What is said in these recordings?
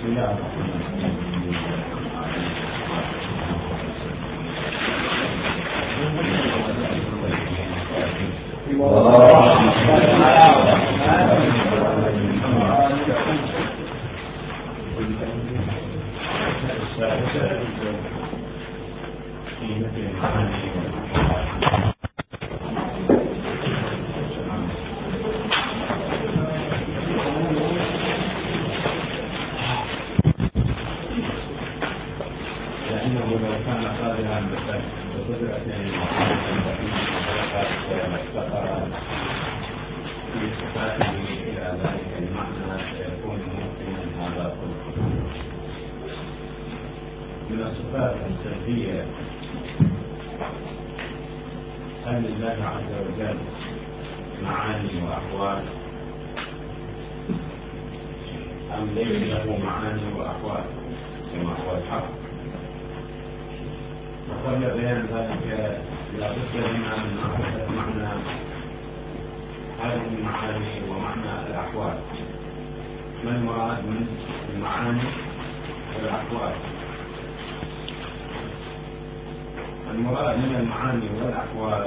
من الصفات السلبية هل لله عز وجل معاني وأحوال أم ليس له معاني وأحوال كما هو الحق؟ وقبل بيان ذلك لا بد لنا من معرفة معنى هذه المعاني ومعنى الأحوال. ما المراد من المعاني والأحوال؟ المراد من المعاني والأحوال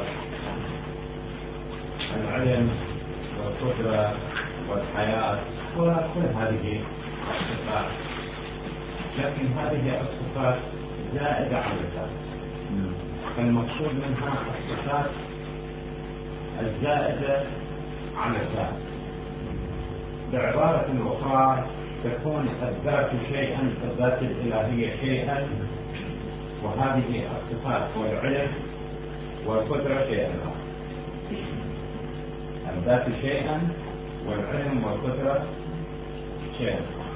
العلم والقدرة والحياة وكل هذه الصفات، لكن هذه الصفات زائدة على ذلك، فالمقصود منها الصفات الزائدة على ذلك. بعبارة أخرى تكون الذات شيئا، الذات الإلهية شيئا، وهذه الصفات والعلم والقدرة شيئا آخر. الذات شيئا والعلم والقدرة شيئا آخر.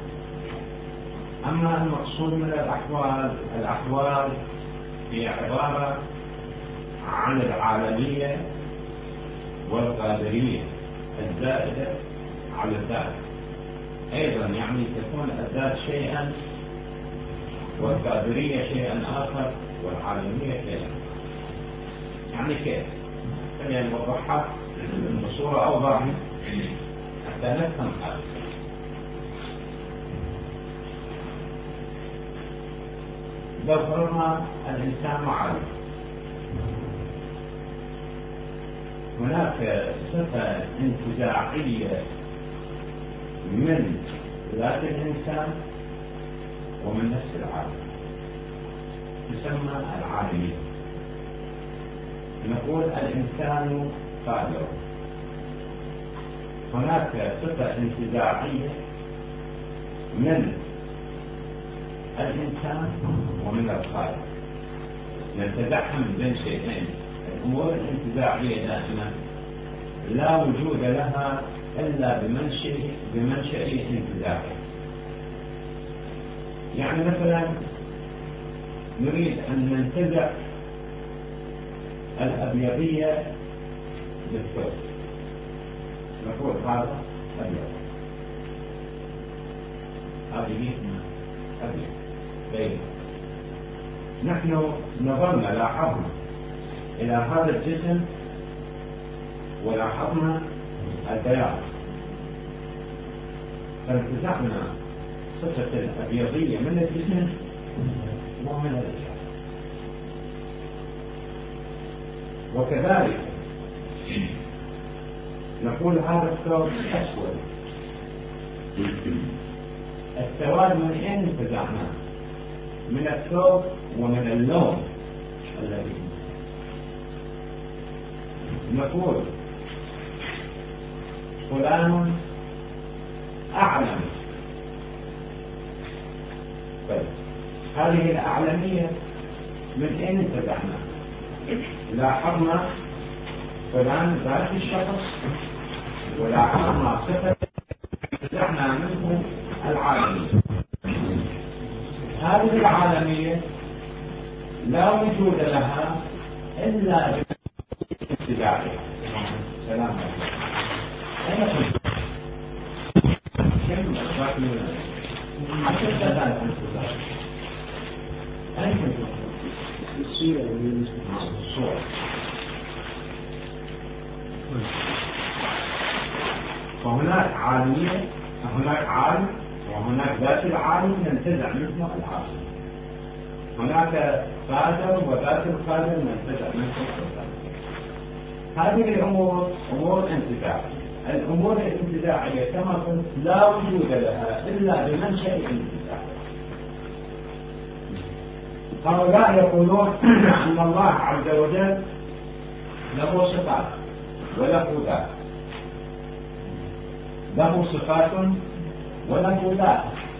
أما المقصود من الأحوال هي عبارة عن العالمية والقادرية الزائدة على الذات أيضا، يعني تكون الذات شيئا والقادرية شيئا آخر والعالمية شيئا. يعني كيف؟ خلينا نوضحها بصورة أوضح حتى نفهم هذا. لو فرضنا الإنسان عالم، هناك صفة انتزاعية من ذات الإنسان ومن نفس العالم تسمى العالمية. نقول الإنسان قادر، هناك صفة انتزاعية من الإنسان ومن الخالق. نتزعم بين شيئين، الأمور الانتزاعية دائما لا وجود لها إلا بمنشأ انتزاعي. يعني مثلا نريد أن ننتزع الأبيضية بالثوب، نقول هذا أبيض، هذه أبيض بيض. نحن نظرنا لاحظنا إلى هذا الجسم ولاحظنا البياض، فانتزعنا صفة الأبيضية من الجسم ومن الإشارة. وكذلك نقول هذا الثوب أسود، السواد من أين انتزعناه؟ من الثوب ومن اللون الذي نقول فلان أعلم. طيب هذه الأعلمية من أين انتزعناها؟ لاحظنا فلان ذات الشخص ولاحظنا صفة انتزعنا منه العالمية. هذه العالمية لا وجود لها إلا بانتزاعها. سلام عليكم. أين كنت؟ كم أشرك من عشر ذلك الانتزاع؟ أين كنت؟ الصورة. فهناك عالمية، هناك عالم وهناك ذات العالم ننتزع منه العالم، هناك قادر وذات القادر ننتزع منه القادر. هذه الأمور أمور انتزاعية. الأمور الانتزاعية كما قلت لا وجود لها إلا بمنشأ الانتزاع. هؤلاء يقولون أن الله عز وجل له صفات وله ذات، له صفات وله ذات،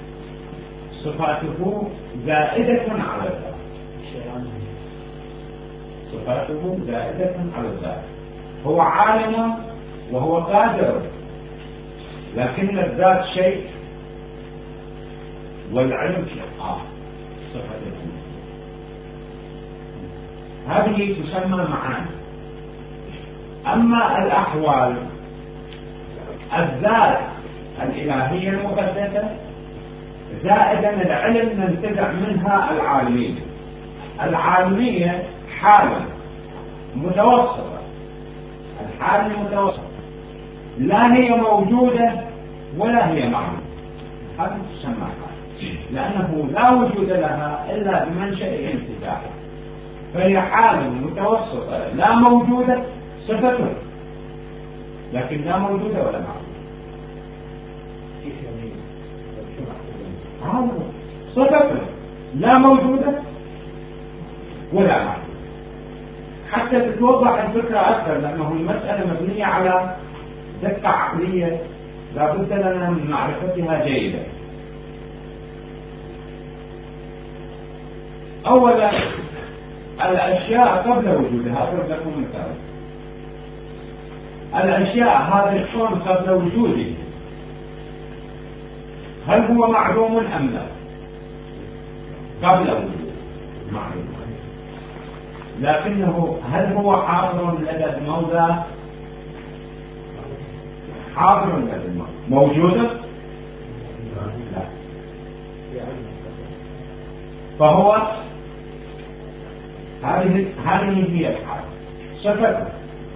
صفاته زائدة على الذات، صفاته زائدة على الذات. هو عالم وهو قادر، لكن الذات شيء والعلم شيء آخر، صفته هذه تسمى معاني. أما الأحوال الذات الإلهية المقدسة زائدا العلم ننتزع منها العالمية. العالمية حالة متوسطة، الحالة المتوسطة لا هي موجودة ولا هي معلومة، هذه تسمى حالة، لأنه لا وجود لها إلا بمنشأ الانتزاع، فهي حالة متوسطة لا موجودة، صفته لكن لا موجودة ولا معلومة. صفته لا موجودة ولا معلومة. حتى تتوضح الفكرة أكثر، لأنه المسألة مبنية على دقة عقلية لا بد لنا من معرفتها جيدا. أولا الأشياء قبل وجودها، أضرب لكم مثال. الأشياء هذا الكون قبل وجوده هل هو معلوم أم لا؟ قبل وجوده معلوم، لكنه هل هو حاضر لدى المولى؟ حاضر لدى المولى. موجودة؟ لا. فهو هذه هي الحالة، صفته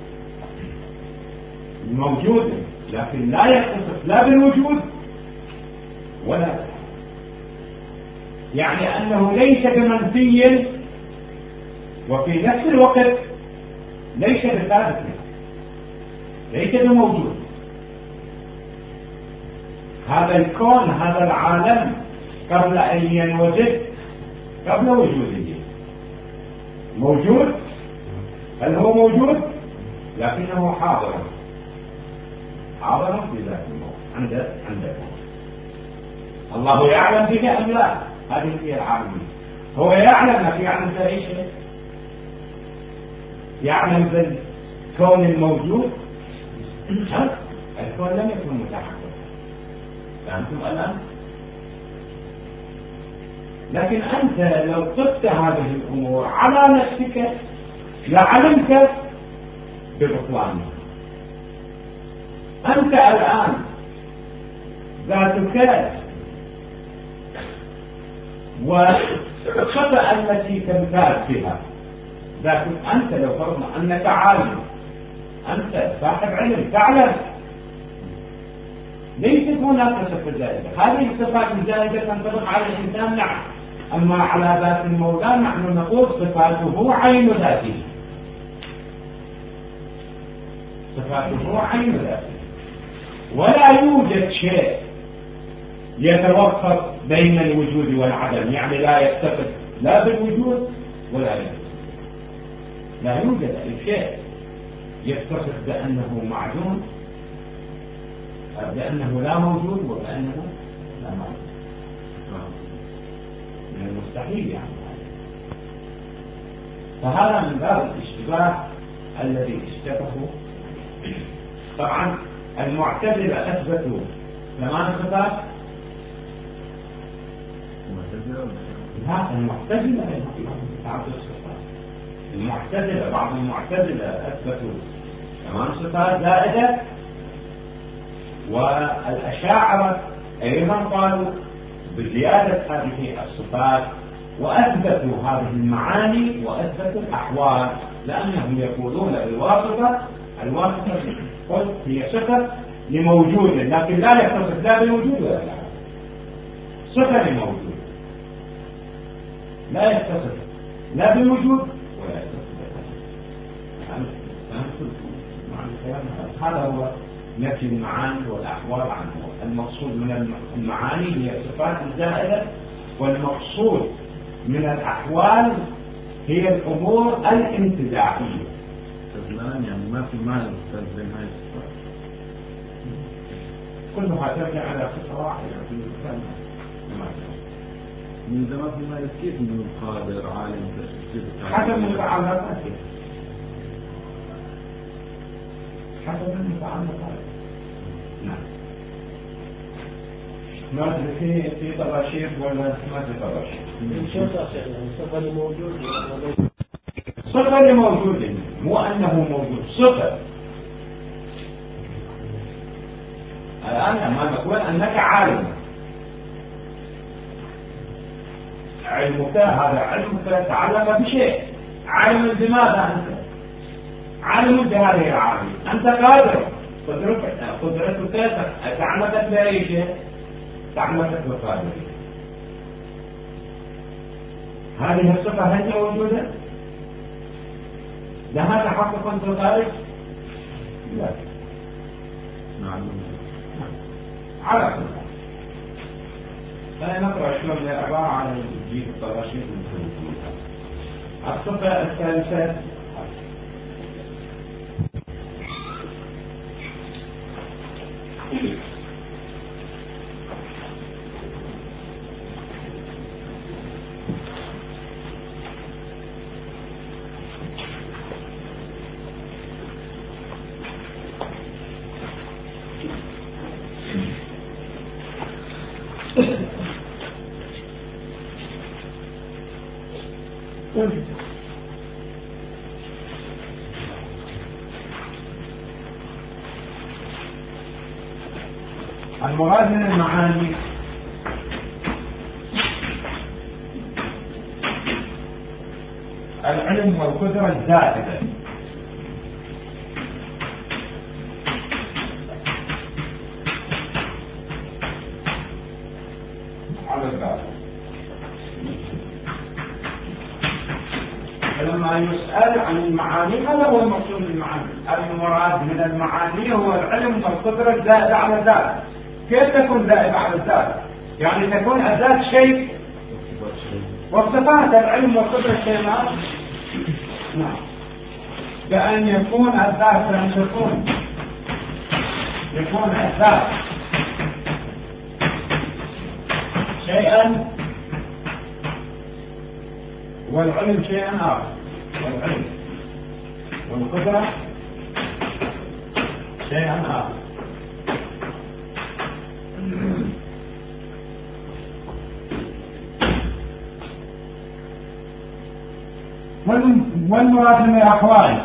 موجودة لكن لا يتصف لا بالوجود ولا بالحال. يعني أنه ليس بمنفي وفي نفس الوقت ليس بثابت، ليس بموجود. هذا الكون هذا العالم قبل أن ينوجد قبل وجوده موجود. هل هو موجود؟ لكنه حاضر، حاضر في ذات الموت عند الله يعلم به أم لا؟ هذه هي العالمية. هو يعلم، لكن يعلم بأي شيء؟ يعلم بالكون الموجود؟ الكون لم يكن متحقق، فهمتم الآن؟ لكن أنت لو طبت هذه الأمور على نفسك لعلمت ببطلانها. أنت الآن ذاتك والخطأ التي تمتاز بها ذاتك، أنت لو فرضنا أنك عالم، أنت صاحب علم تعلم، ليست هناك صفة زائدة. هذه الصفات الزائدة تنطبق على الإنسان نعم، أما على ذات المولى نحن نقول صفاته عين ذاته، صفاته عين ذاته، ولا يوجد شيء يتوقف بين الوجود والعدم، يعني لا يتصف لا بالوجود ولا بالعدم. لا يوجد أي شيء يتصف بأنه معدوم، بأنه لا موجود وبأنه لا موجود، من المستحيل يعني. فهذا من باب الاشتباه الذي اشتبهوا. طبعا المعتزلة أثبتوا 8 صفات. لا، المعتزلة المعتزلة بعض المعتزلة أثبتوا 8 صفات زائدة، والأشاعرة أيضا قالوا بزيادة هذه الصفات، وأثبتوا هذه المعاني وأثبتوا الأحوال، لأنهم يقولون الواسطة قلت هي صفة لموجود لكن لا يتصف لا بالوجود ولا بالعدم. صفة لموجود لا يتصف لا بالوجود ولا يتصف بالعدم. هذا هو نفي المعاني والأحوال عنه. المقصود من المعاني هي الصفات الزائدة، والمقصود من الأحوال هي الأمور الانتزاعية. يعني ما في معنى بين هاي الصفات، كلها ترجع على صفة واحدة في المكان. من زمان في معنى كيف من قادر عالم حسب المتعلقات، حسب المتعلقات. نعم. ما في طباشير ولا ما في طباشير؟ صفة لموجود، صفة لموجود، مو أنه موجود، صفة. الآن لما نقول أنك عالم، علمك هذا علمك تعلم بشيء. عالم بماذا أنت؟ عالم بهذه العالم. أنت قادر، قدرتك تعلمت بأي شيء؟ تعلمت بالقادرية. هذه الصفة هل موجودة؟ لها تحقق في الخارج؟ لا. نعم. على كل حال نقرأ شلون هي عبارة عن جيب الطراشيق الصفة الثالثة المراد من المعاني العلم والقدرة الزائدة. على الذات. فلما يسأل عن المعاني هذا هو المقصود بالمعاني. المراد من المعاني هو العلم والقدرة الزائدة على الذات. كيف تكون زائدة على الذات؟ يعني تكون الذات شيء والصفات العلم والقدرة شيء ما. نعم. بأن يكون الذات لم يكون الذات شيئا والعلم شيئا آخر. والعلم والقدرة شيئا آخر. والمراد من الأحوال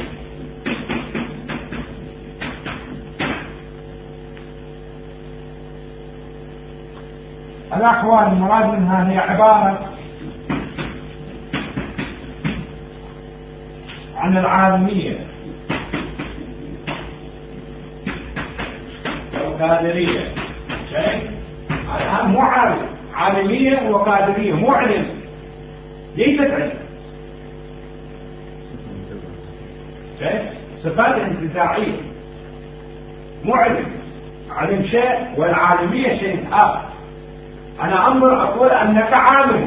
المراد منها هي عبارة عن العالمية والقادرية. شيء الآن مو عالمية وقادرية، مو علم، ليست علم. صفات انتزاعية، مو علم. علم شيء والعالمية شيء آخر. أنا أنظر أقول أنك عالم،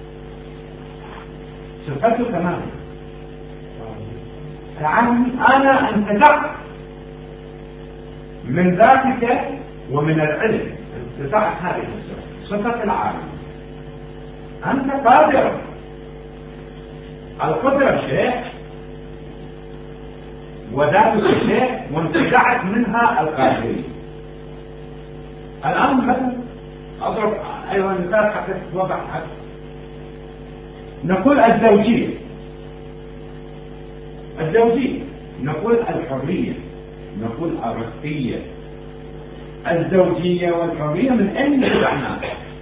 صفته تماما. العالم أنا انتزعت من ذاتك ومن العلم، انتزعت هذه صفة العالم. أنت قادر، القدرة شيء وذاتك شيء وانتزعت منها القادرية. الآن مثلا أضرب أيضا مثال حتى تتوضح أكثر. نقول الزوجية، نقول الحرية، نقول الرقية. الزوجية والحرية من أين نتبعناها؟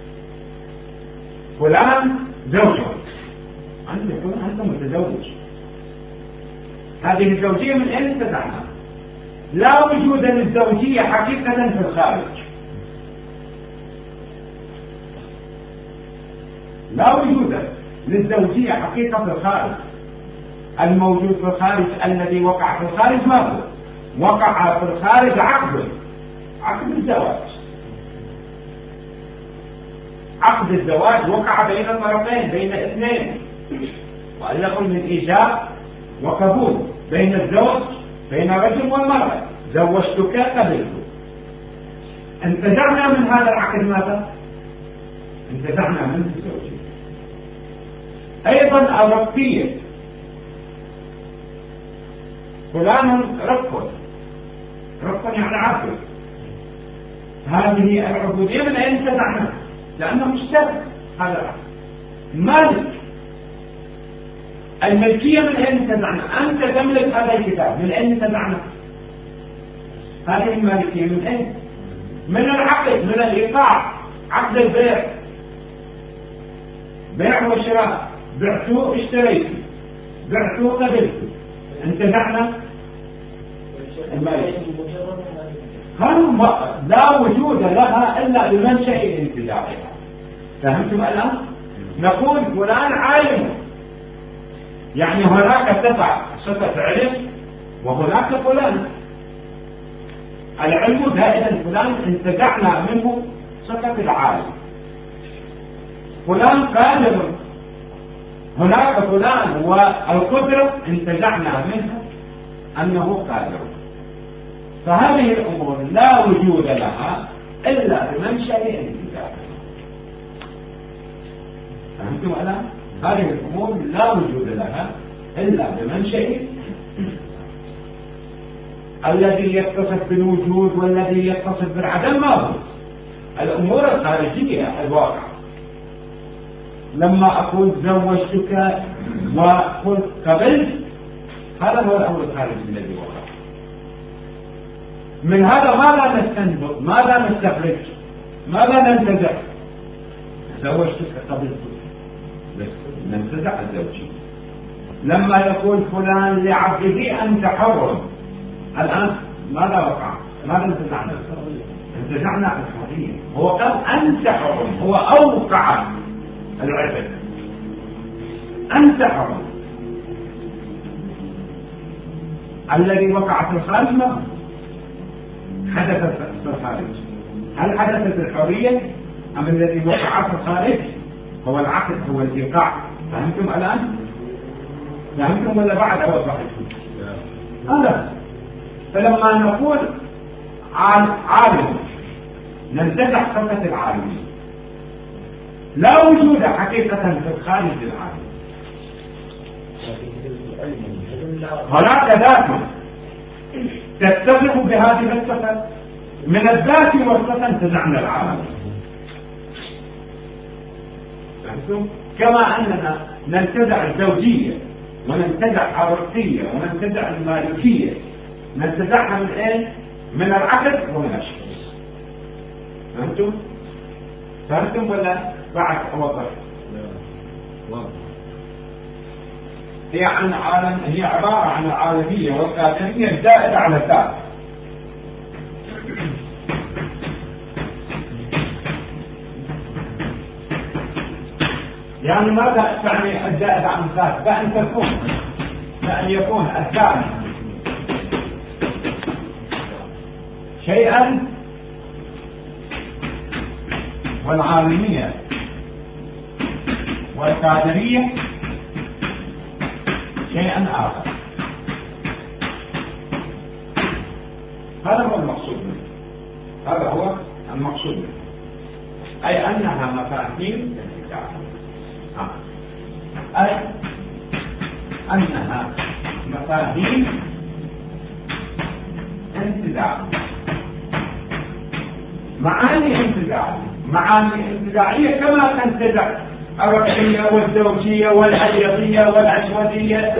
فلان زوجه، أنت يكون أنت متزوج. هذه الزوجية من أين نتبعناها؟ لا وجود للزوجية حقيقة في الخارج. لا وجود للزوجية حقيقة في الخارج. الموجود في الخارج الذي وقع في الخارج ماذا؟ وقع في الخارج عقد الزواج. عقد الزواج وقع بين الطرفين، بين اثنين، وأن من إيجاب وقبول بين الزوج، بين الرجل والمرأة. زوجتك قبلت. انتزعنا من هذا العقد ماذا؟ انتزعنا منه الزوجية. أيضا الرقية، فلان رق يعني عبد. هذه العبودية من أين انتزعنا؟ لأنه مشترك هذا العقد. مالك، الملكية من أين انتزعنا؟ أنت تملك هذا الكتاب، من أين انتزعنا؟ هذه المالكية من أين؟ من العقد، من الإيقاع، عقد البيع، بيع وشراء. بعتوا اشتريت، بعتوا قبلت، انتزعنا المالكية. لا وجود لها إلا بمنشأ انتزاعها. فهمتم الآن؟ نقول فلان عالم، يعني هناك صفة علم وهناك فلان. العلم دائما فلان انتزعنا منه صفة العالم. فلان قادر، هناك فلان والقدرة انتزعنا منها أنه قادر. فهذه الأمور لا وجود لها إلا بمنشأ انتزاعها. فهمتم الآن؟ هذه الأمور لا وجود لها إلا بمنشأ. الذي يتصف بالوجود والذي يتصف بالعدم ما هو؟ الأمور الخارجية، الواقع. لما أقول زوجتك وقلت قبلت، هذا هو الأمر الخارجي الذي وقع. من هذا ماذا نستنبط؟ ماذا نستخرج؟ ماذا ننتزع؟ زوجتك قبلت، بس ننتزع الزوجية. لما يقول فلان لعبده أنت حر، الآن ماذا وقع؟ ماذا انتزعنا؟ انتزعنا الحرية. هو قال أنت حر، هو أوقع العبد، أنت حر. الذي وقع في الخارج ما حدث في الخارج؟ هل حدثت الحرية أم الذي وقع في الخارج هو العقد، هو الإيقاع؟ فهمتم الآن؟ فهمتم ولا بعد أوضح؟ هذا. فلما نقول عالم ننتزع صفة العالمين. لا وجود حقيقة في الخارج العالم. هناك ذات تتصف بهذه الصفة، من الذات والصفة انتزعنا العالم. كما أننا ننتزع الزوجية وننتزع الرقية وننتزع المالكية، ننتزعها من ايه؟ من العقد ومن الشخص. فهمتم؟ فهمتم ولا بعد أوضح؟ هي عن عالم، هي عبارة عن العالمية والقادرية الزائدة على الذات. يعني ماذا تعني الزائدة عن الذات؟ بأن يكون الذات شيئا والعالمية والقادرية شيئا آخر. هذا هو المقصود منه، هذا هو المقصود منه، أي أنها مفاهيم انتزاع، أي أنها مفاهيم انتزاع، معاني انتزاع، معاني انتزاعية كما تنتزع الرقية والزوجية والحيضية والأسودية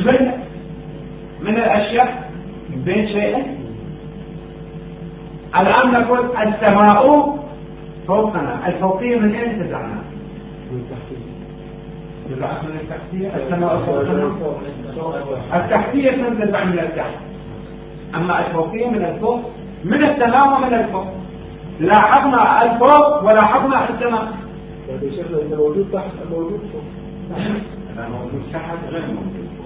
من الأشياء بين شيئين. الآن نقول السماء فوقنا، الفوقية من أين انتزعنا؟ من التحتية. السماء فوقنا، التحتية تنتزع من التحت، أما الفوقية من الفوق، من السماء ومن الفوق. لاحظنا الفوق ولاحظنا السماء، يعني شيخنا إذا موجود تحت موجود فوق. إذا موجود تحت غير موجود فوق.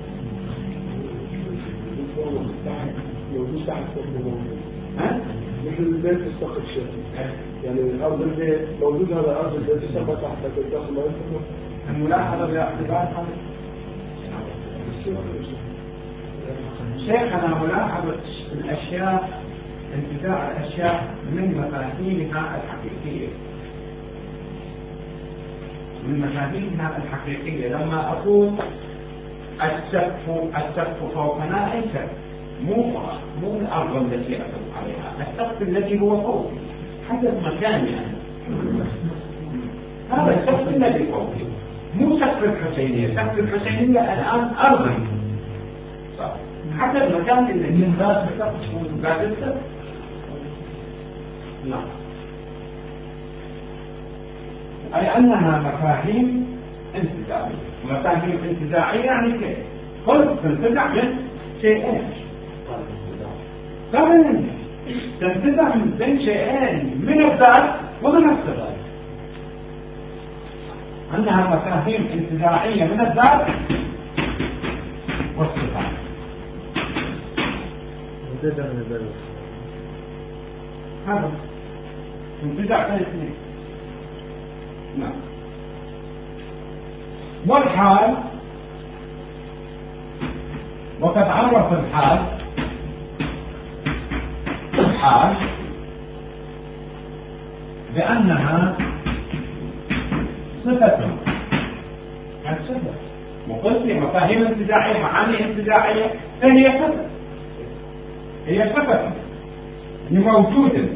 موجود تحت فوق موجود. مثل البيت السقف شيخ. يعني الأرض البيت موجود هذا أرض البيت السقف تحت الداخل ما يفهم. الملاحظة باعتبار شيخنا ملاحظة الأشياء، انتزاع الأشياء من مفاهيمها الحقيقية، من مفاهيمها الحقيقية. لما أقول السقف فوقنا أي سقف، مو الأرض التي أسقف عليها، السقف الذي هو فوقي حسب مكاني أنا. هذا السقف الذي فوقي مو سقف الحسينية. سقف الحسينية الآن أرضي حسب المكان الذي بعد السقف. نعم، أي أنها مفاهيم انتزاعية. مفاهيم انتزاعية يعني كيف؟ قلت تنتزع من شيئين. طبعا تنتزع من بين شيئين، من الذات ومن الصفات. أنها مفاهيم انتزاعية من الذات والصفات. هذا انتزاع بين اثنين. نعم. والحال، وقد عرف الحال بأنها صفة. الصفة وقلت مفاهيم انتزاعية، معاني انتزاعية، فهي صفة. هي صفة لموجود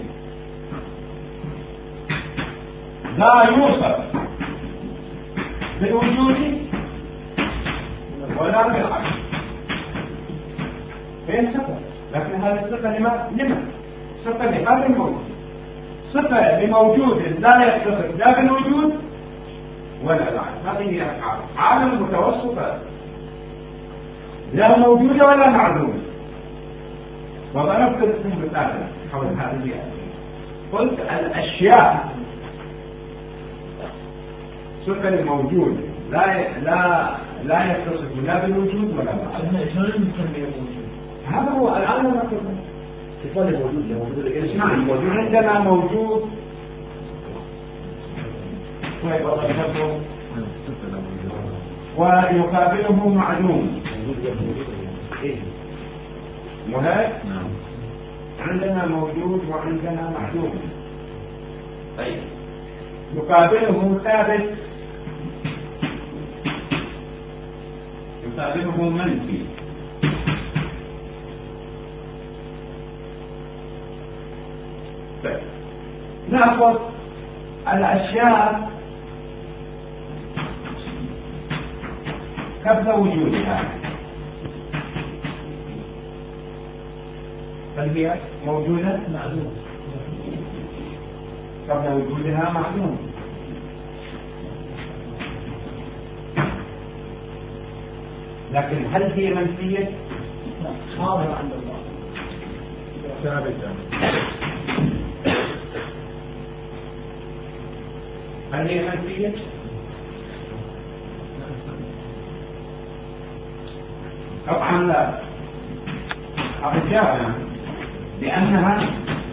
لا يوصف بالوجود ولا بالعدم. هي صفة، لكن هذه الصفة لما؟ صفة لهذا الموجود، صفة لموجود لا يتصف لا بالوجود ولا العدم. هذه هي عالم متوسطة لا موجودة ولا معدومة. وضربت لكم مثالا حول هذه الآية. قلت الأشياء صفة لموجود لا يتصف لا بالوجود ولا بالعدم. هذا هو الآن نقول صفة الموجود اسمعني، موجود عندنا موجود ويقابله معلوم. مهاج عندنا موجود وعندنا معلوم. طيب يقابله ثابت، يقابله منفي. طيب نأخذ الأشياء قبل وجودها، بل هي موجودة معلومة قبل وجودها معلومة. لكن هل هي منفية؟ حاضر عند الله ثابتة. هل هي منفية؟ طبعا لا. أجابنا لأنها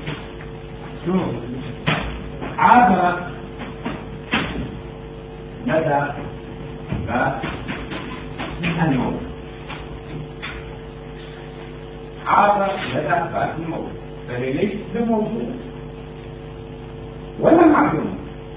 عابرة لدى الموت، عابرة لدى الموت، فهي ليست بموجودة ولا معلومة.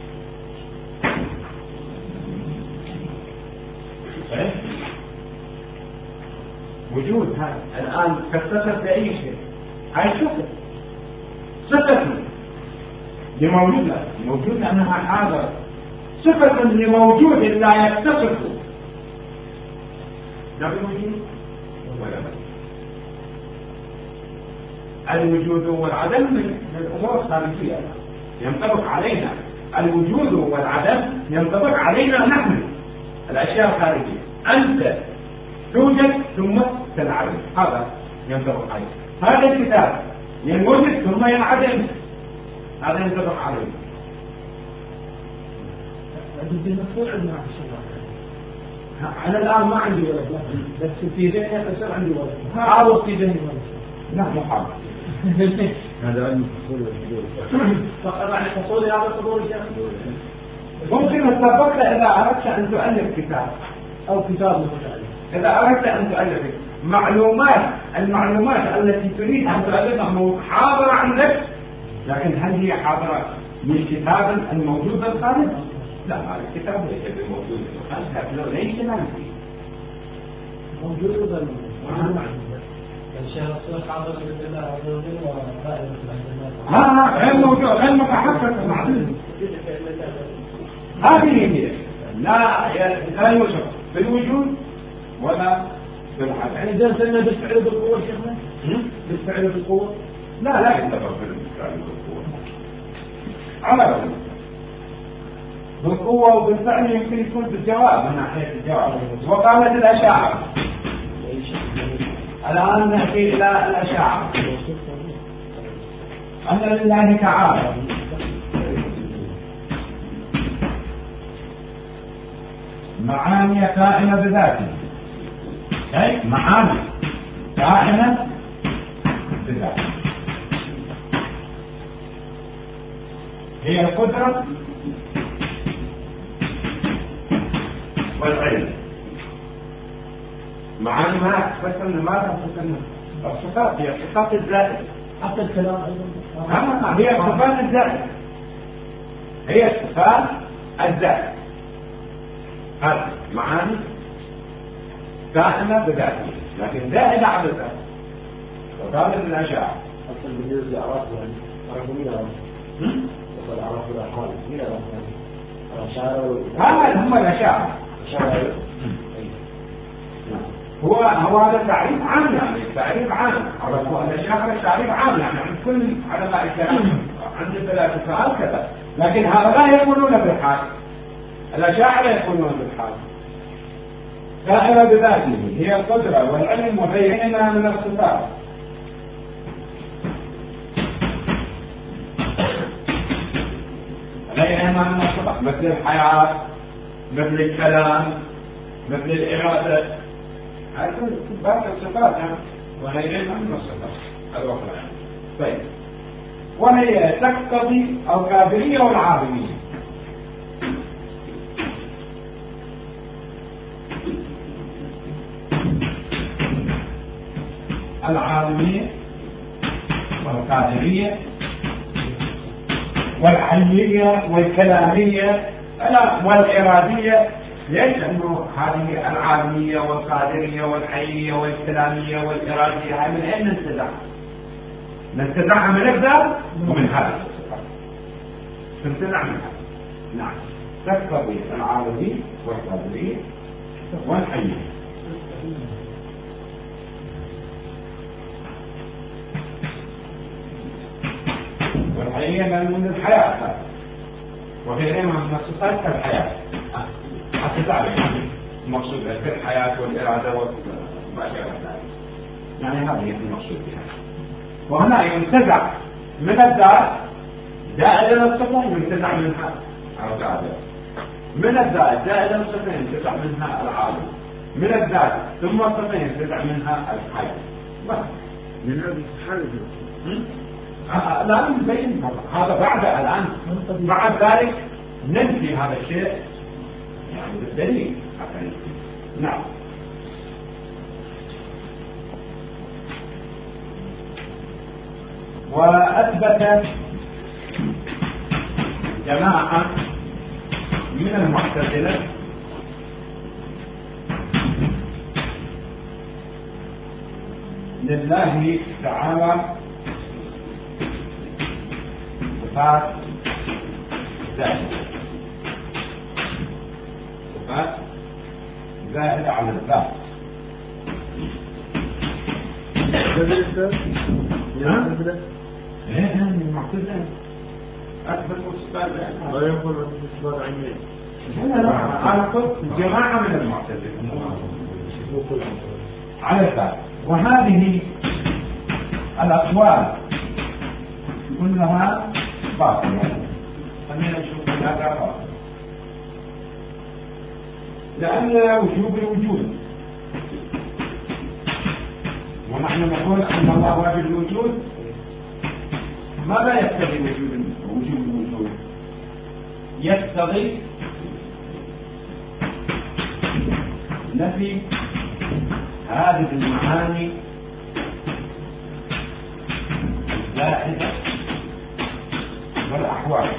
وجود هذا الآن تتصف بأي شيء، هاي صفة لموجود، موجود أنها حاضرة، صفة لموجود لا يتصف لا بالوجود ولا بالعدم. الوجود والعدم من الأمور الخارجية ينطبق علينا، الوجود والعدم ينطبق علينا نحن الأشياء الخارجية. أنت توجد ثم تنعدم، هذا ينطبق عليك. هذا الكتاب ينوجد ثم ينعدم، هذا ينطبق عليك. عندي مفعول عندنا في الشرع. أنا الآن ما عندي ولد بس في ذهني أصير عندي ولد. عارض في ذهني ولد. لا مو حاضر. هذا علم الفصول والحضور. فقط عن الفصول هذا الحضور ممكن تطبق إذا أردت أن تؤلف كتاب أو كتاب مثلا. إذا أردت أن تؤلف المعلومات التي تريد أن تؤلفها حاضرة عندك، لكن هل هي حاضرة من كتاب الموجود بالخارج؟ لا، هذا الكتاب ليس موجود بالخارج، ليس فيه موجود ولا موجود؟ الشيخ الصالح حاضر بالله عز وجل وقائد غير موجود، غير متحقق معلوم. هذه هي لا يوجد في الوجود ولا في الحال. يعني إذا سنة بالفعل بالقوة شيخنا؟ بالفعل بالقوة؟ لا يعتبر بالفعل بالقوة. على بالقوة وبالفعل يمكن يكون بالجواب من ناحية الجواب. وقالت الأشاعرة. الآن نأتي إلى الأشاعرة. أن لله تعالى معاني كائنة بذاته، أي معاني كائنة بذاته، هي القدرة والعلم. معاني ما تفسرنا ماذا تفسرنا؟ الصفات هي الصفات الزائدة. حتى الكلام أيضا هي الصفات الزائدة، هي الصفات الزائدة. هذه معاني كائنة بذاته لكن زائدة على ذاته. وقال ابن الأشاعرة أصل بالنسبة للأعراف عرفوا مين أعراف؟ وقال أعراف الأحوال مين أعراف؟ الأشاعرة هذا هم الأشاعرة. هو هذا تعريف عام، يعني تعريف عام. الأشاعرة تعريف عام، يعني عند كل علماء الكلام عند الفلاسفة هكذا، لكن هؤلاء يقولون بالحال. الأشاعرة يقولون بالحال كائنة بذاته، هي القدرة والعلم وغيرهما من الصفات. غيرهما من الصفات مثل الحياة، مثل الكلام، مثل الإرادة، هذه بعض الصفات وغيرهما من الصفات الأخرى. طيب، وهي تقتضي القادرية والعالمية. العالمية والقادرية والحيية والكلامية والإرادية. ليش؟ أنه هذه العالمية والقادرية والحيية والكلامية والإرادية هاي من أين ننتزعها؟ ننتزعها من الذات ومن هذا الصفات. ننتزع منها. نعم، تقتضي العالمية والقادرية والحيية. والحيية من الحياة وغيرها من الصفات كالحياة. حتى تعرف المقصود في الحياة والإرادة وما شابه ذلك، يعني هذه المقصود بها. وهنا ينتزع من الذات زائد الصفة ينتزع منها القادر، من الذات زائد الصفة ينتزع منها العالم، من الذات ثم الصفة ينتزع منها الحي. من هذه الحالة لا نبين هذا بعد الآن. بعد ذلك ننفي هذا الشيء يعني بالدليل حتى ننفي. نعم. وأثبت جماعة من المعتزلة لله تعالى صفات زائدة على الذات. ايه من المعتزلة اثبتوا صفات لا يقول صفات عينية. انا قلت جماعة من المعتزلة على الذات. وهذه الاقوال كلها باطلة. خلينا نشوف هذا باطل. لأن وجوب الوجود، ونحن نقول أن الله واجب الوجود. ماذا يقتضي وجوب الوجود؟ يقتضي نفي هذه المعاني الزائدة والأحوال.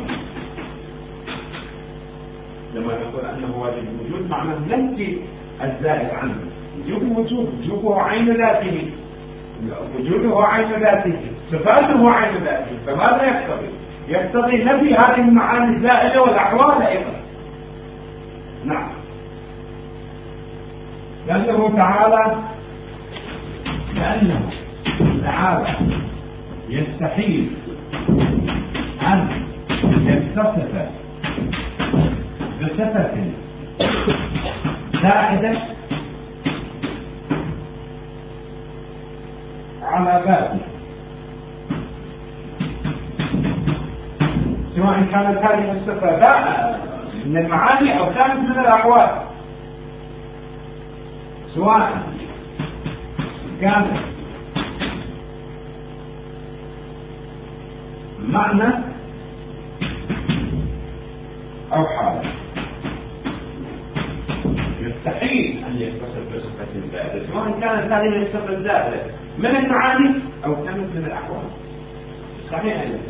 لما نقول أنه واجب الوجود معناه ننفي الزائد عنه. وجوب الوجود وجوبه عين ذاته، وجوده عين ذاته، صفاته عين ذاته. فماذا يقتضي؟ يقتضي نفي هذه المعاني الزائدة والأحوال أيضا. نعم، لأنه تعالى يستحيل أن يتصف بصفة زائدة على ذاته، سواء كانت هذه الصفة من المعاني أو كانت من الأحوال، سواء كانت معنى أو حالة. يستحيل أن يتصف بصفة زائدة، سواء كانت هذه الصفة الزائدة من المعاني أو كانت من الأحوال. صحيح أن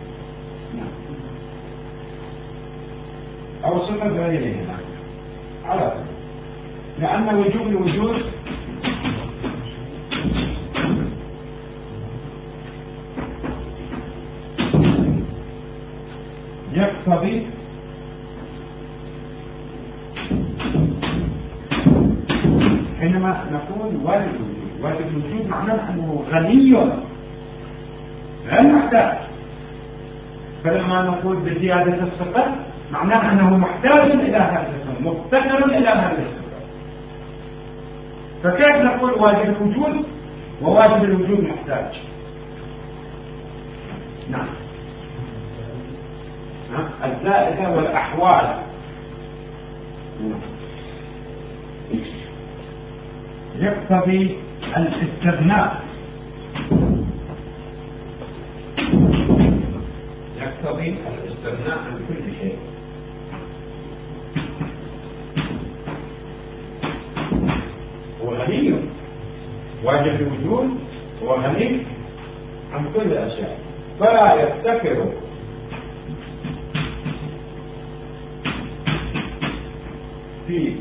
أو صفة غيرها على، لأن وجوب الوجود يقتضي حينما نقول واجب الوجود معناه أنه غني غير محتاج. فلما نقول بزيادة الصفة معناه أنه محتاج إلى هذه الصفة، مفتقر إلى هذه الصفة. فكيف نقول واجب الوجود وواجب الوجود محتاج؟ نعم، الزائدة والأحوال يقتضي الاستغناء، يقتضي الاستغناء عن كل شيء. هو غني، واجب الوجود هو غني عن كل الأشياء، فلا يفتكر في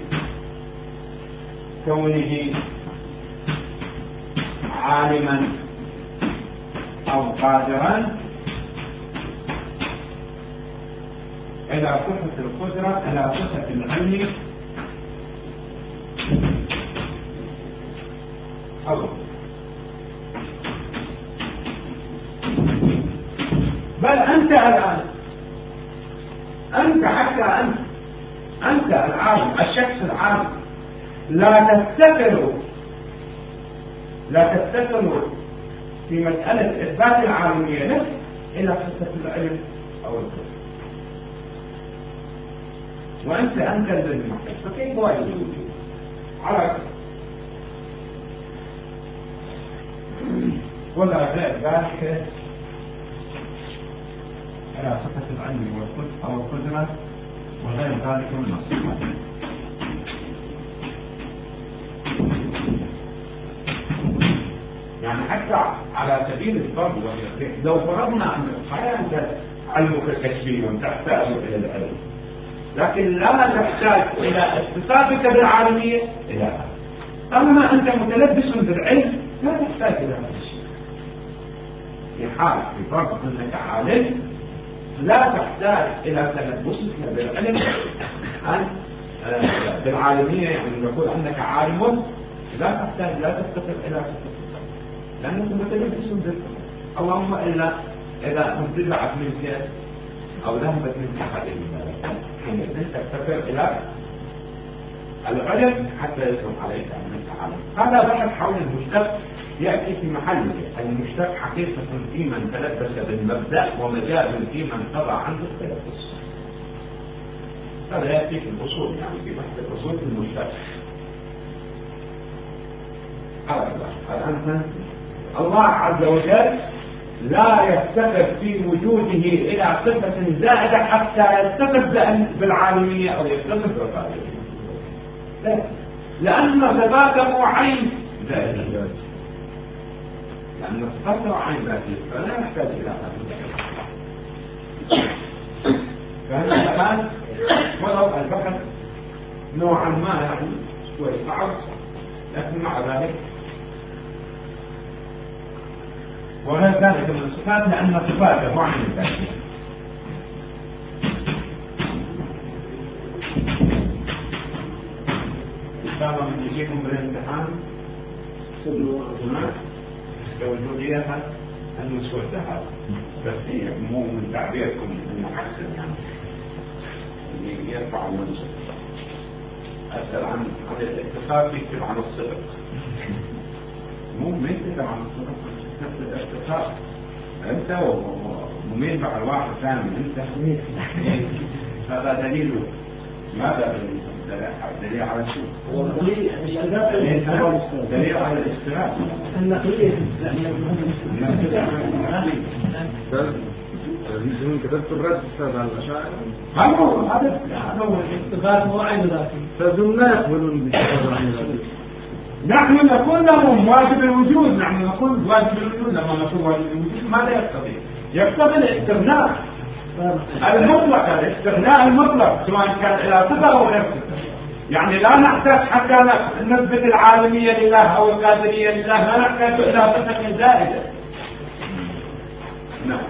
كونه عالما أو قادرا إلى صفة القدرة، إلى صفة العلم أو بل أنت الآن، أنت حتى أنت العالم، الشخص العالم لا تفتكر في مسألة إثبات العالمية لك إلى صفة العلم أو القدرة، وأنت الذي محتاج. فكيف واجب الوجود على ولا غير ذلك على صفة العلم أو القدرة وغير ذلك من الصفات. يعني حتى على سبيل الفرض واليقين، لو فرضنا أن الحياة علمك كشفي تحتاج إلى العلم، لكن لا تحتاج إلى اتصافك بالعالمية إلى هذا. أما أنت متلبس بالعلم لا تحتاج إلى هذا الشيء. في حال في فرض أنك عالم لا تحتاج إلى تلبسك بالعلم بالعالمية، يعني نقول أنك عالم لا تحتاج، لا تفتقر إلى صفة، لأنك متلبس بالعلم. اللهم إلا إذا انتزعت منك أو ذهبت منك هذه الملكة حينئذ تفتقر إلى العلم حتى يصبح عليك أنك عالم. هذا بحث حول المشتق يأتي في محله. المشتق حقيقة في من تلبس بالمبدأ، ومجاز في من قضى عنه التلبس. هذا يأتي في الأصول، يعني في بحث الأصول في المشترك. الآن الله عز وجل لا يفتقر في وجوده إلى صفة زائدة حتى يتصف بالعالمية أو يتصف بالقادرية. لا، لأن صفاته عين ذاتية، لأن صفاته عين ذاتية فلا يحتاج إلى هذا. فهذا الآن ولو البحث نوعا ما يعني شوي صعب، لكن مع ذلك وغير ذلك من الصفات لأن صفاته عين ذاتية. إن شاء الله من يجيكم بالامتحان الوجودية المسودة، بس هي مو من تعبيركم المحسن يعني يرفع المنصب. أسأل عن الاتصال يكتب عن الصدق، مو ما يكتب عن الصدق، يكتب الاتصال. أنت ومين مع الواحد ثاني أنت هذا دليله. ماذا دليل على شو؟ دليل على الاستراء النقلية. كتبت الرد على الأشاعرة. هذا هو الاستغاثة هو عين ذاتي. فزمنا يقبلون بالشهادة عين ذاتي. نحن نقول لهم واجب الوجود، نحن نقول واجب الوجود. لما نقول واجب الوجود ماذا يقتضي؟ يقتضي الاستغناء المطلق، الاستغناء المطلق سواء كان إلى صفة أو غير صفة. يعني لا نحتاج حتى نثبت العالمية لله أو القادرية لله، لا نحتاج إلى صفة زائدة. نعم.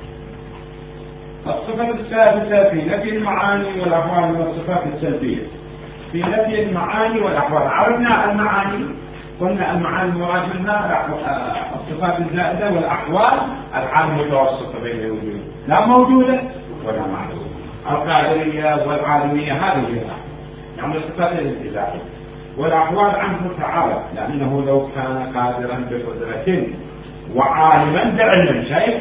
الصفة الثالثة في نفي المعاني والأحوال من الصفات السلبية. في نفي المعاني والأحوال عرفنا المعاني، قلنا المعاني المراد منها الصفات الزائدة، والأحوال الحال المتوسطة بين الوجود لا موجودة ولا معدومة. القادرية والعالمية هذه هي يعني الصفات الانتزاعية. والأحوال عنه تعالى لأنه لو كان قادرا بقدرة وعالما بعلم، شيء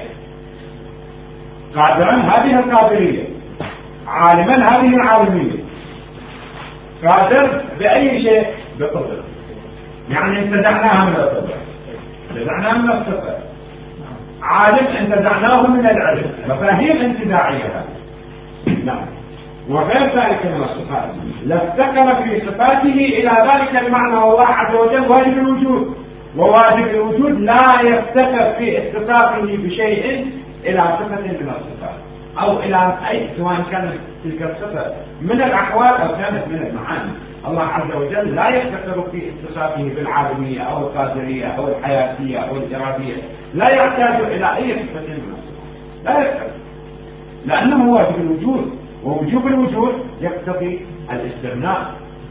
قادرا هذه القادرية، عالما هذه العالمية. قادر بأي شيء بقدرة، يعني انتزعناها من القدرة، انتزعناها من الصفة. عالم انتزعناه من العلم، مفاهيم انتزاعية هذه. نعم. وغير ذلك من الصفات لافتقر في صفاته إلى ذلك المعنى. الله عز وجل واجب الوجود، وواجب الوجود لا يفتقر في اتصافه بشيء إلى صفة من الصفات أو إلى أي، سواء كانت تلك الصفة من الأحوال أو كانت من المعاني. الله عز وجل لا يفتقر في اتصافه بالعالمية أو القادرية أو الحياتية أو الإرادية، لا يحتاج إلى أي صفة من الصفات، لا يفتقر، لأنه واجب الوجود، ووجوب الوجود يقتضي الاستغناء،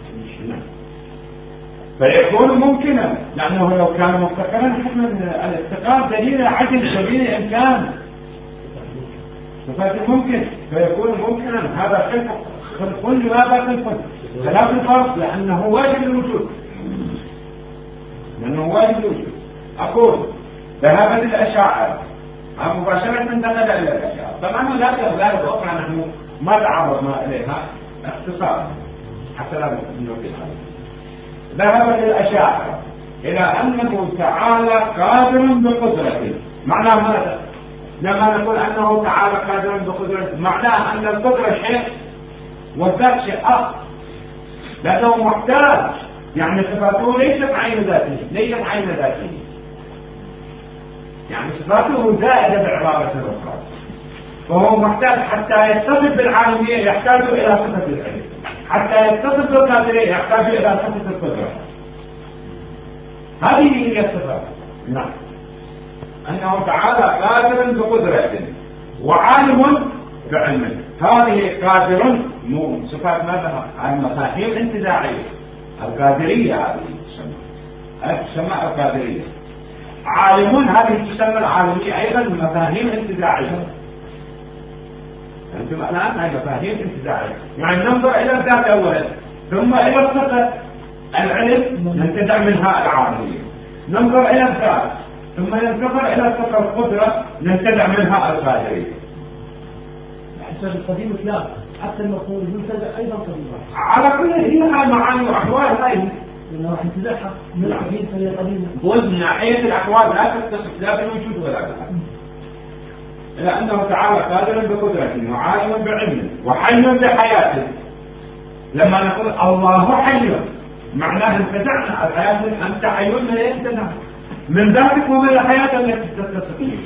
فيكون ممكنا، لأنه لو كان مفتقرا حكم الافتقار دليل عدل دليل إمكان، صفات ممكن، فيكون ممكنا. هذا خلق لماذا خلق؟ خلاف الفرق، لأنه واجب الوجود، لأنه واجب الوجود. أقول ذهبت الأشاعرة مباشرة انتقل إلى الأشياء. طبعا لا تغلب أخرى نحن ما تعرضنا إليها اختصارا حتى لا نوفي هذا. ذهبت الأشاعرة إلى أنه تعالى قادر بقدرته. معناه ماذا؟ لما نقول أنه تعالى قادر بقدرته معناه أن القدرة شيء والذات شيء آخر، لأنه محتاج، يعني صفاته ليست عين ذاته، ليست عين ذاته، يعني صفاته زائدة بعبارة أخرى، فهو محتاج حتى يتصف بالعالمية يحتاج إلى صفة العلم، حتى يتصف بالقادرية يحتاج إلى صفة القدرة. هذه هي الصفات. نعم، أنه تعالى قادر بقدرته وعالم بعلمه. هذه قادر مو صفات ماذا؟ المفاهيم الانتزاعية القادرية، هذه تسمى القادرية. عالم هذه تسمى العالمية أيضا مفاهيم انتزاعية. أنتم الآن هاي مفاهيم انتزاعية، يعني ننظر إلى الذات أولا ثم إلى الصفة العلم ننتزع منها العالمية، ننظر إلى الذات ثم ننتظر إلى الصفة القدرة ننتزع منها القادرية. حسب القديم إطلاق حتى المفهوم المنتزع أيضا قديم. على كل هي معاني وأحوال هاي لأنه راح انتزاعها من القديم فهي قديمة. ومن ناحية الأحوال لا تتصف لا بالوجود ولا بالعدم، لأنه تعالى قادر بقدرته وعالم بعلمه وحي بحياته. لما نقول الله حي معناه انتزعنا الحياة، أنت حي لا ينتزع من ذلك ومن الحياة التي تتصف به.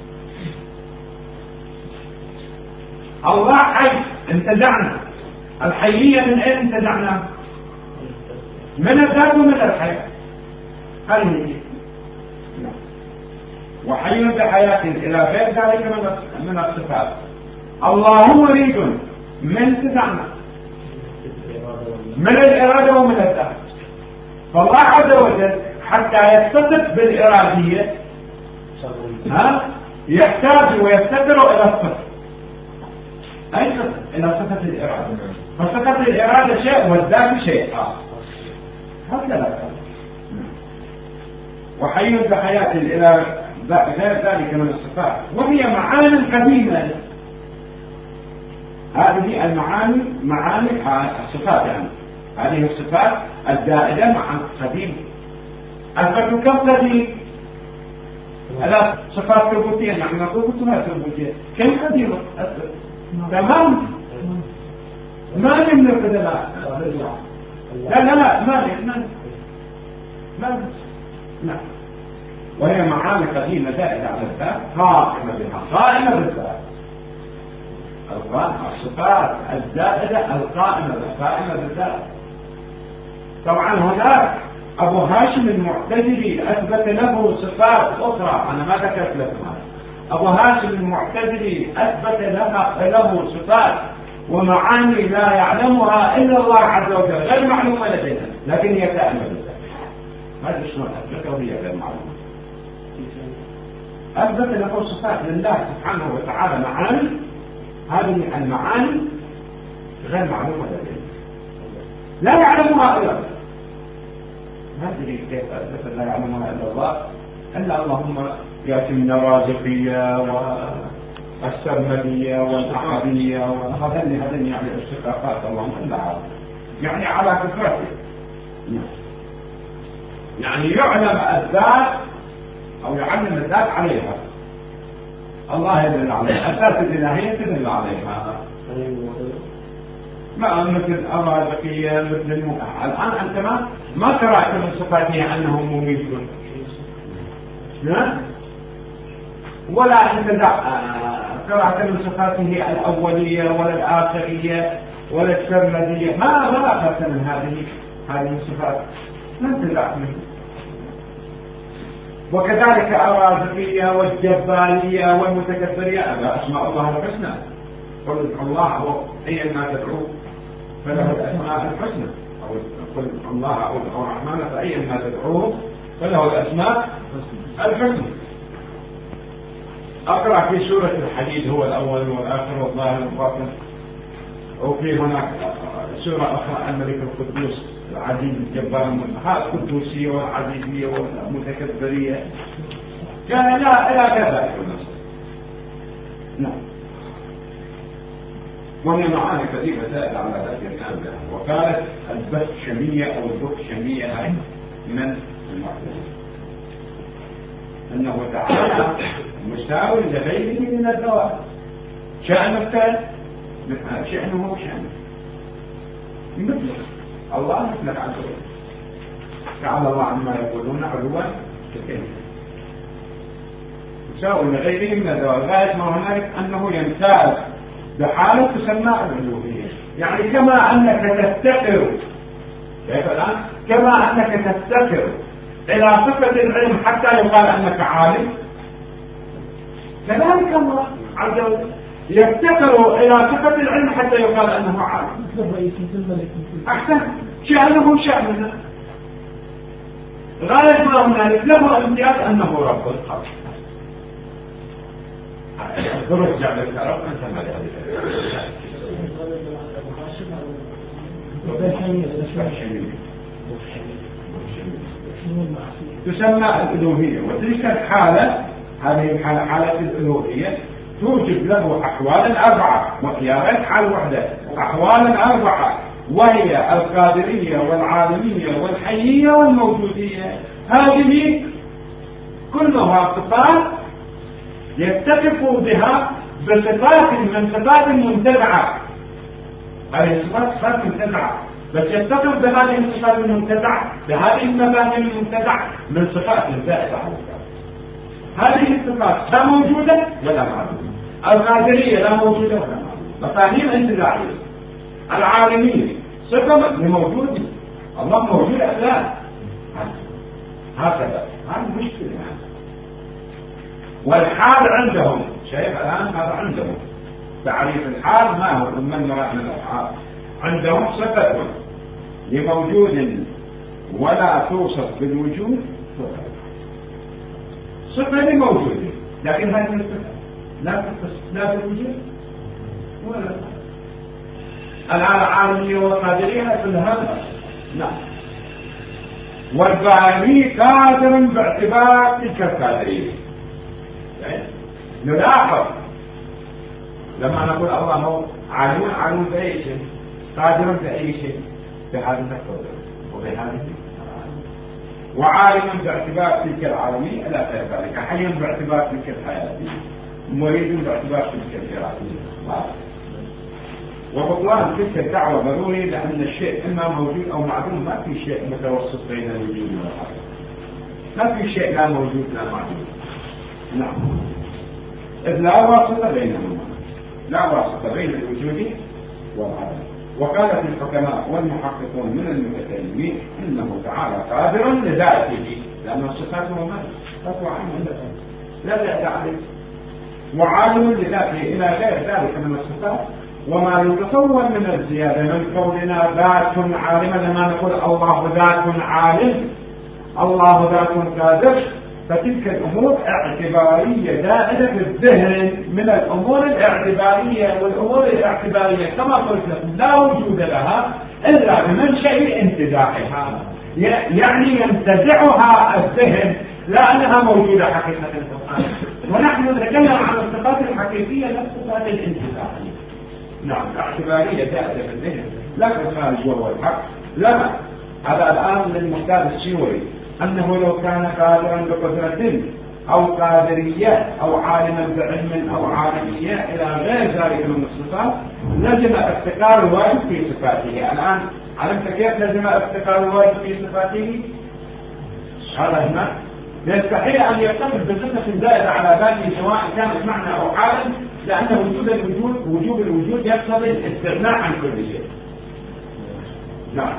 الله حي انتزعنا الحيية من أين انتزعنا؟ من الذات ومن الحياة. هذه وحي بحياة إلى غير ذلك من الصفات. الله مريد من انتزعنا من الإرادة ومن الذات. فالله عز وجل حتى يتصف بالإرادية يحتاج ويفتقر إلى الصفة. أي صفة؟ إلى صفة الإرادة. فصفة الإرادة شيء والذات شيء هكذا. وحي بحياة إلى غير ذلك من الصفات، وهي معاني قديمة. هذه المعاني معاني الصفات، يعني هذه الصفات الزائدة مع قديم. الفرق كم قديم؟ لا صفات ثبوتية، نحن نقول صفات ثبوتية كم قديمة؟ تمام. ما نملك لا لا. وهي معاني قديمة زائدة على الذات قائمة بها، قائمة بالذات. الصفات الزائدة القائمة بالذات. طبعا هناك أبو هاشم المعتزلي أثبت له صفات أخرى، أنا ما ذكرت لكم هذا. أبو هاشم المعتزلي أثبت له صفات ومعاني لا يعلمها إلا الله عز وجل، غير معلومة لدينا، لكن هي كائنة بالذات. هذا شلون أثبتها وهي غير معلومة؟ أثبت له صفات لله سبحانه وتعالى معاني، هذه المعاني غير معلومة لدينا، لا يعلمها إلا الله. هذه كيف أثبت لا يعلمها إلا الله؟ إلا اللهم يأتي من الرازقية والسرمدية والأحدية وهذين يعني اشتقاقات اللهم إلا عارف، يعني على كثرته. يعني يعلم الذات أو يعلم الذات عليها، الله يدل عليها، الذات الإلهية تدل عليها. ما مثل الرازقية مثل المؤهل. الآن أنت ما قرأت من صفاته أنه مميت ولا أنت قرأت من صفاته الأولية ولا الآخرية ولا السرمدية، ما أخذت من هذه الصفات، ما انتزعت منه. وكذلك الرازقية والجبارية والمتكبرية، هذا أسماء الله الحسنى. قل الله أي ما تدعوه فله الأسماء الحسنى، أو قل الله أو الرحمن فأي ما تدعوه فله الأسماء الحسنى. أقرأ في سورة الحديد هو الأول والآخر والظاهر والباطن. وفي هناك سورة أخرى الملك القدوس العزيز الجبار المتحاب، القدوسية والعزيزية والمتكبرية كان إلى كذا. نعم. وهي معاني كثيرة زائدة على ذلك الآن. وقالت البشمية أو البكشمية هاي من المعتزلة أنه تعالى مساوي لغيره من الذوات، شأن الثالث شأنه وشأنه مثل الله مثل عز وجل، تعالى الله عما يقولون علوا كبيرا، مساوي لغيره من الذوات. غاية ما هنالك أنه يمتاز بحالة تسمى الألوهية. يعني كما أنك تفتقر، كيف الآن؟ كما أنك تفتقر إلى صفة العلم حتى يقال أنك عالم، كذلك الله عز وجل يفتقر إلى صفة العلم حتى يقال أنه عالم. أحسن، شأنه شأننا. غاية ما هنالك له امتياز أنه رب الخلق. ترجع للكرم أنت ما تسمى الألوهية. وتلك الحالة، هذه الحالة حالة الألوهية، توجد له أحوال أربعة وهي غير حال وحدة. أحوالا 4 وهي القادرية والعالمية والحيية والموجودية. هذه كلها صفات يتصف بها بصفات من صفات منتزعة. هذه صفات منتزعة، بس يتصف بهذه الصفات المنتزعة بهذه المفاهيم المنتزعة من صفات زائدة على الصفات. هذه الصفات لا موجودة ولا معدومة. القادرية لا موجودة ولا معدومة، مفاهيم انتزاعية. العالمية صفة لموجود، الله موجود لا، هكذا. هذه مشكلة يعني. والحال عندهم شيء الآن هذا عندهم تعريف الحال ما هو من مراد من الحال. عندهم صفة لموجود ولا توصف بالوجود، صفة لموجود لكن هذه الصفة لا بالوجود ولا العالمية والقادرية كل هذا لا. والباري قادر باعتبار تلك القادرية. نلاحظ لما نقول الله هو عالم بأي شيء، قادر بأي شيء، بهذه القدرة وبهذه وعالم باعتبار تلك العالمية لا غير ذلك، حي باعتبار تلك الحياة، مريد باعتبار تلك الإرادة. وبطلان تلك الدعوة ضروري لأن الشيء إما موجود أو معدوم، ما في شيء متوسط بين الوجود والعدم، ما في شيء لا موجود لا معدوم. نعم، إذ لا واسطة بينهما، لا واسطة بين الوجود والعدم. وقالت الحكماء والمحققون من المتكلمين إنه تعالى قادر لذاته، لأن صفاته ما صفاته عامة لا ذات عليه، وعالم لذاته إلى غير ذلك من الصفات. وما يتصور من الزيادة من قولنا ذات عالمة، لما نقول الله ذات عالم، الله ذات قادر، فتلك الأمور اعتبارية دائرة في الذهن من الأمور الاعتبارية. والأمور الاعتبارية كما قلت لكم لا وجود لها إلا بمنشأ انتزاعها، يعني ينتزعها الذهن لا أنها موجودة حقيقة سبحانه. ونحن نتكلم عن الصفات الحقيقية لا الصفات الانتزاعية. نعم، اعتبارية دائرة في الذهن لا في الخارج وهو الحق. لا، هذا الآن للمحتاج السيوري أنه لو كان قادرا بقدرة أو قادرية أو عالما بعلم أو عالمية إلى غير ذلك من الصفات لزم افتقار الواجب في صفاته. الآن علمت كيف لزم افتقار الواجب في صفاته؟ هذا هنا يستحيل أن يتصف بصفة زائدة على ذاته سواء كانت معنى أو عالم، لأن وجوب الوجود يقتضي الاستغناء عن كل شيء. نعم،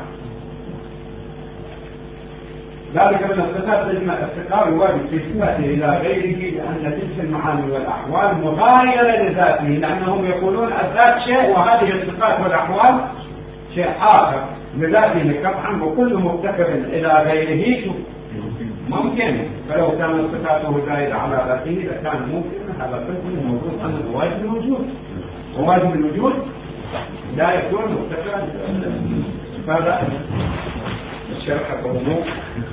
ذلك من الصفات لازم افتقار الواجب في صفاته إلى غيره، لأن تلك المعاني والأحوال مغايرة لذاته، لأنهم يقولون الذات شيء وهذه الصفات والأحوال شيء آخر لذاته قطعا، وكل مفتقر إلى غيره ممكن. فلو كانت صفاته زائدة على ذاته لكان ممكن هذا كله موجود أنه واجب الوجود، وواجب الوجود لا يكون مفتقرا. هذا الشرح قومه